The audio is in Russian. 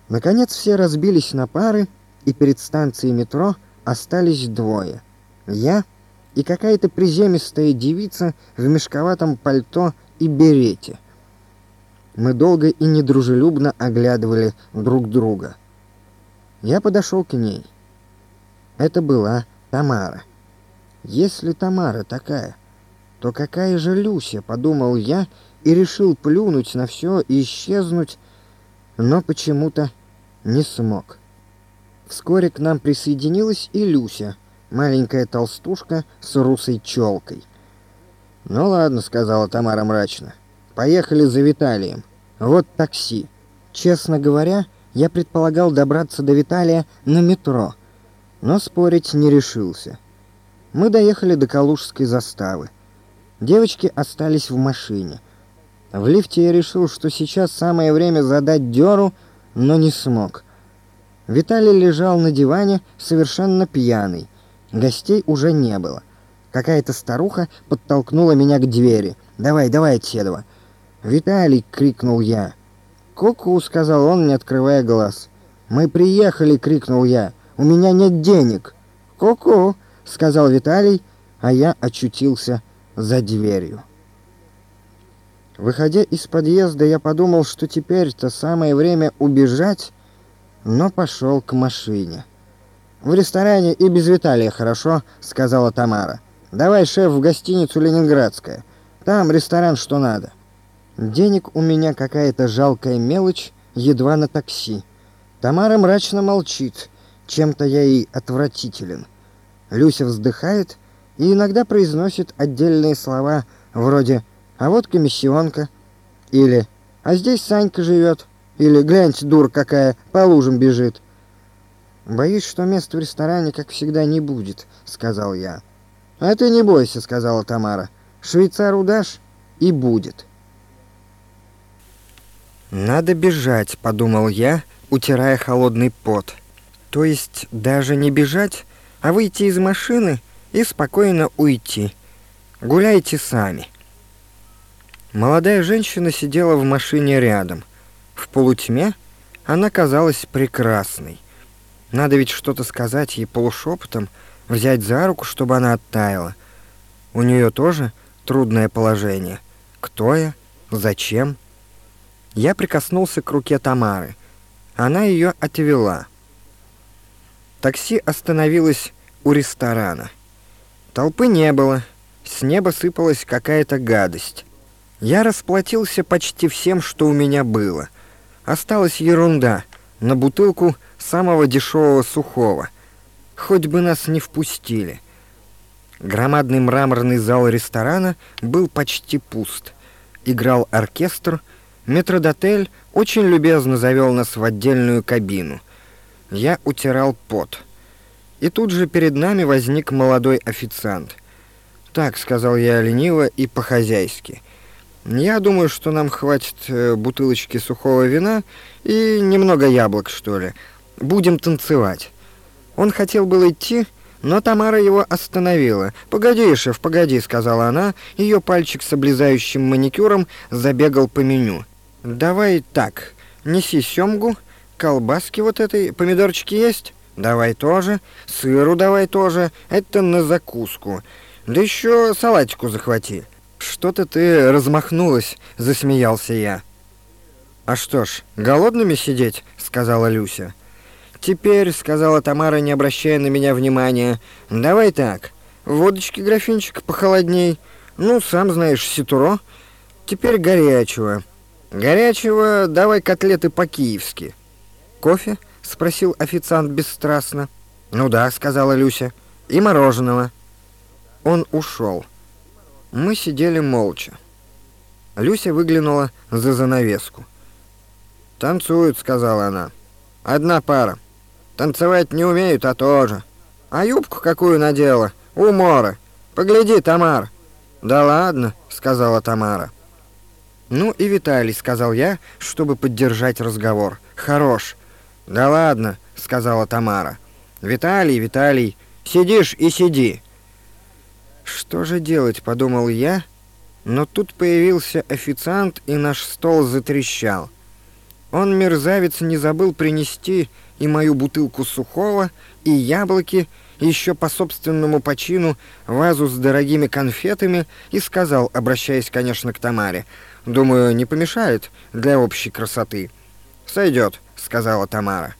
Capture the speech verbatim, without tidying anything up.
Наконец все разбились на пары, и перед станцией метро остались двое. Я и какая-то приземистая девица в мешковатом пальто и берете. Мы долго и недружелюбно оглядывали друг друга. Я подошел к ней. Это была Тамара. Если Тамара такая, то какая же Люся, подумал я и решил плюнуть на все и исчезнуть, но почему-то не смог. Вскоре к нам присоединилась и Люся, маленькая толстушка с русой челкой. «Ну ладно», — сказала Тамара мрачно, — «поехали за Виталием. Вот такси». Честно говоря, я предполагал добраться до Виталия на метро, но спорить не решился. Мы доехали до Калужской заставы. Девочки остались в машине. В лифте я решил, что сейчас самое время задать дёру, но не смог. Виталий лежал на диване, совершенно пьяный. Гостей уже не было. Какая-то старуха подтолкнула меня к двери. «Давай, давай, Седова!» «Виталий!» — крикнул я. «Ку-ку!» — сказал он, не открывая глаз. «Мы приехали!» — крикнул я. «У меня нет денег!» «Ку-ку!» — сказал Виталий, а я очутился за дверью. Выходя из подъезда, я подумал, что теперь-то самое время убежать, но пошел к машине. «В ресторане и без Виталия хорошо», — сказала Тамара. «Давай, шеф, в гостиницу «Ленинградская». Там ресторан что надо». Денег у меня какая-то жалкая мелочь, едва на такси. Тамара мрачно молчит, чем-то я ей отвратителен. Люся вздыхает и иногда произносит отдельные слова вроде «а вот комиссионка» или «а здесь Санька живет» или «гляньте, дура какая, по лужам бежит». «Боюсь, что места в ресторане, как всегда, не будет», — сказал я. «А ты не бойся», — сказала Тамара. «Швейцару дашь — и будет». «Надо бежать», — подумал я, утирая холодный пот. То есть даже не бежать, а выйти из машины и спокойно уйти. Гуляйте сами. Молодая женщина сидела в машине рядом. В полутьме она казалась прекрасной. Надо ведь что-то сказать ей полушепотом, взять за руку, чтобы она оттаяла. У нее тоже трудное положение. Кто я? Зачем? Я прикоснулся к руке Тамары. Она ее отвела. Такси остановилось у ресторана. Толпы не было. С неба сыпалась какая-то гадость. Я расплатился почти всем, что у меня было. Осталась ерунда на бутылку самого дешевого сухого. Хоть бы нас не впустили. Громадный мраморный зал ресторана был почти пуст. Играл оркестр. Метрдотель очень любезно завел нас в отдельную кабину. Я утирал пот. И тут же перед нами возник молодой официант. «Так», — сказал я лениво и по-хозяйски. «Я думаю, что нам хватит э, бутылочки сухого вина и немного яблок, что ли. Будем танцевать». Он хотел было идти, но Тамара его остановила. «Погоди, шеф, погоди», — сказала она. Ее пальчик с облезающим маникюром забегал по меню. «Давай так, неси семгу, колбаски вот этой, помидорчики есть? Давай тоже, сыру давай тоже, это на закуску. Да еще салатику захвати». «Что-то ты размахнулась», — засмеялся я. «А что ж, голодными сидеть?» — сказала Люся. «Теперь», — сказала Тамара, не обращая на меня внимания, — «давай так, водочки графинчик похолодней, ну, сам знаешь, ситуро, теперь горячего. Горячего давай котлеты по-киевски». «Кофе?» — спросил официант бесстрастно. «Ну да», — сказала Люся, — «и мороженого». Он ушел. Мы сидели молча. Люся выглянула за занавеску. «Танцуют», — сказала она. «Одна пара. Танцевать не умеют, а тоже. А юбку какую надела? Умора. Погляди, Тамар». «Да ладно», — сказала Тамара. «Ну и Виталий», — сказал я, чтобы поддержать разговор. «Хорош». «Да ладно», — сказала Тамара. «Виталий, Виталий, сидишь и сиди». «Что же делать?» — подумал я, но тут появился официант, и наш стол затрещал. Он, мерзавец, не забыл принести и мою бутылку сухого, и яблоки, и еще по собственному почину вазу с дорогими конфетами, и сказал, обращаясь, конечно, к Тамаре: «Думаю, не помешает для общей красоты». «Сойдет», — сказала Тамара.